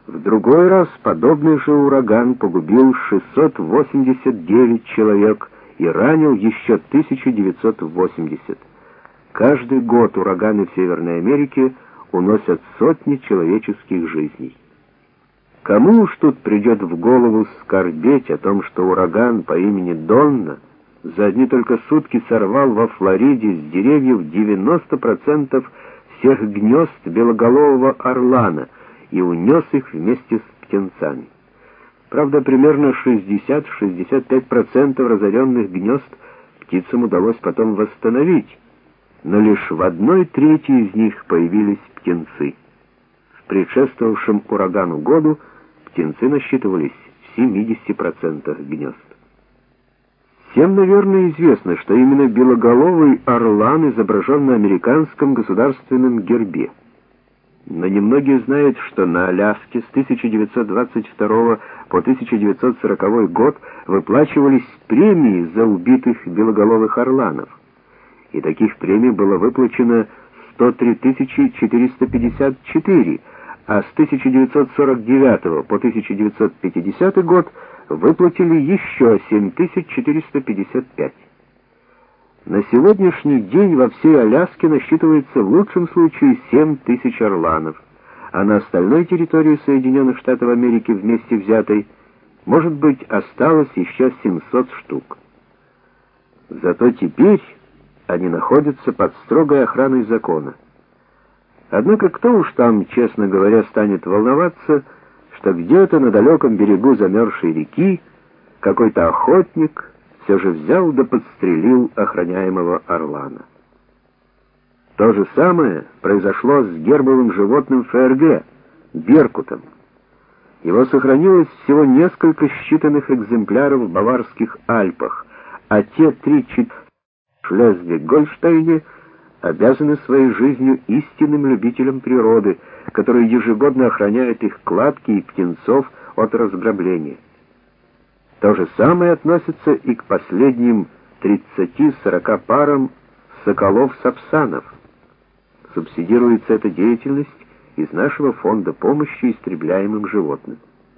В другой раз подобный же ураган погубил 689 человек и ранил еще 1980. Каждый год ураганы в Северной Америке уносят сотни человеческих жизней. Кому уж тут придет в голову скорбеть о том, что ураган по имени Донна за одни только сутки сорвал во Флориде с деревьев 90% всех гнезд белоголового орлана и унес их вместе с птенцами. Правда, примерно 60-65% разоренных гнезд птицам удалось потом восстановить, но лишь в 1/3 из них появились птенцы. В предшествовавшем урагану году птенцы насчитывались в 70% гнезд. Всем, наверное, известно, что именно белоголовый орлан изображен на американском государственном гербе. Но немногие знают, что на Аляске с 1922 по 1940 год выплачивались премии за убитых белоголовых орланов. И таких премий было выплачено 103 454, а с 1949 по 1950 год выплатили еще 7455. На сегодняшний день во всей Аляске насчитывается в лучшем случае 7000 орланов, а на остальной территории Соединенных Штатов Америки вместе взятой, может быть, осталось еще 700 штук. Зато теперь они находятся под строгой охраной закона. Однако кто уж там, честно говоря, станет волноваться, что где-то на далеком берегу замерзшей реки какой-то охотник все же взял да подстрелил охраняемого орлана. То же самое произошло с гербовым животным ФРГ, беркутом. Его сохранилось всего несколько считанных экземпляров в Баварских Альпах, а те 3-4 в Шлезвиг-Гольштейне обязаны своей жизнью истинным любителям природы, которые ежегодно охраняют их кладки и птенцов от разграбления. То же самое относится и к последним 30-40 парам соколов-сапсанов. Субсидируется эта деятельность из нашего фонда помощи истребляемым животным.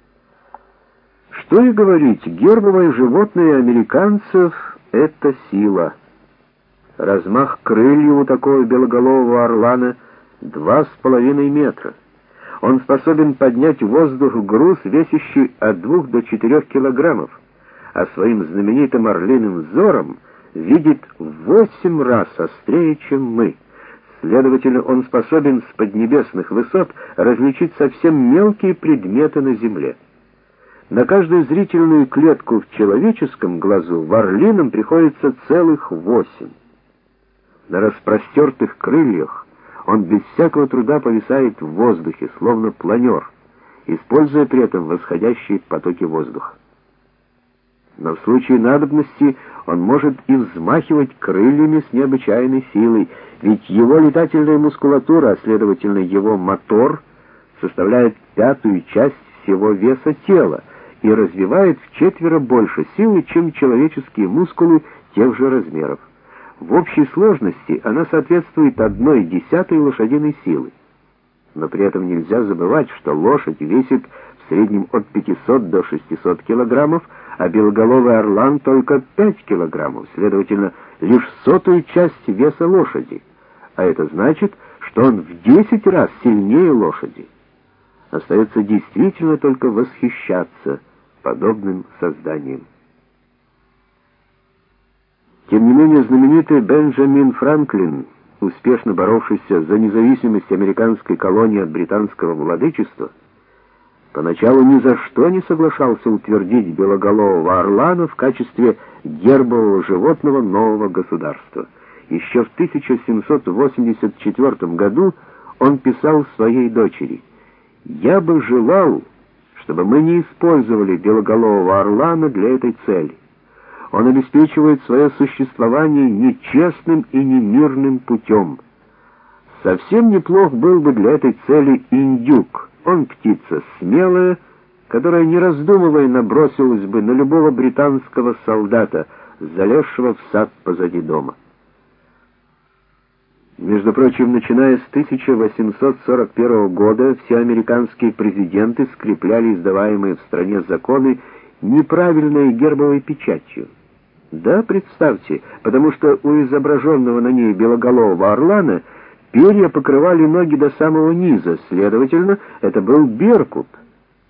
Что и говорить, гербовое животное американцев — это сила. Размах крыльев у такого белоголового орлана 2,5 метра. Он способен поднять в воздух груз, весящий от 2 до 4 килограммов, а своим знаменитым орлиным взором видит в 8 раз острее, чем мы. Следовательно, он способен с поднебесных высот различить совсем мелкие предметы на земле. На каждую зрительную клетку в человеческом глазу в орлином приходится целых 8. На распростертых крыльях он без всякого труда повисает в воздухе, словно планер, используя при этом восходящие потоки воздуха. Но в случае надобности он может и взмахивать крыльями с необычайной силой, ведь его летательная мускулатура, а следовательно его мотор, составляет 1/5 часть всего веса тела и развивает вчетверо больше силы, чем человеческие мускулы тех же размеров. В общей сложности она соответствует 1/10 лошадиной силы. Но при этом нельзя забывать, что лошадь весит в среднем от 500 до 600 килограммов, а белоголовый орлан только 5 килограммов, следовательно, лишь 100-ую часть веса лошади. А это значит, что он в 10 раз сильнее лошади. Остается действительно только восхищаться подобным созданием. Тем не менее, знаменитый Бенджамин Франклин, успешно боровшийся за независимость американской колонии от британского владычества, поначалу ни за что не соглашался утвердить белоголового орлана в качестве гербового животного нового государства. Еще в 1784 году он писал своей дочери: «Я бы желал, чтобы мы не использовали белоголового орлана для этой цели. Он обеспечивает свое существование нечестным и немирным путем. Совсем неплох был бы для этой цели индюк. Он птица смелая, которая, не раздумывая, набросилась бы на любого британского солдата, залезшего в сад позади дома». Между прочим, начиная с 1841 года все американские президенты скрепляли издаваемые в стране законы неправильной гербовой печатью. Да, представьте, потому что у изображенного на ней белоголового орлана перья покрывали ноги до самого низа, следовательно, это был беркут.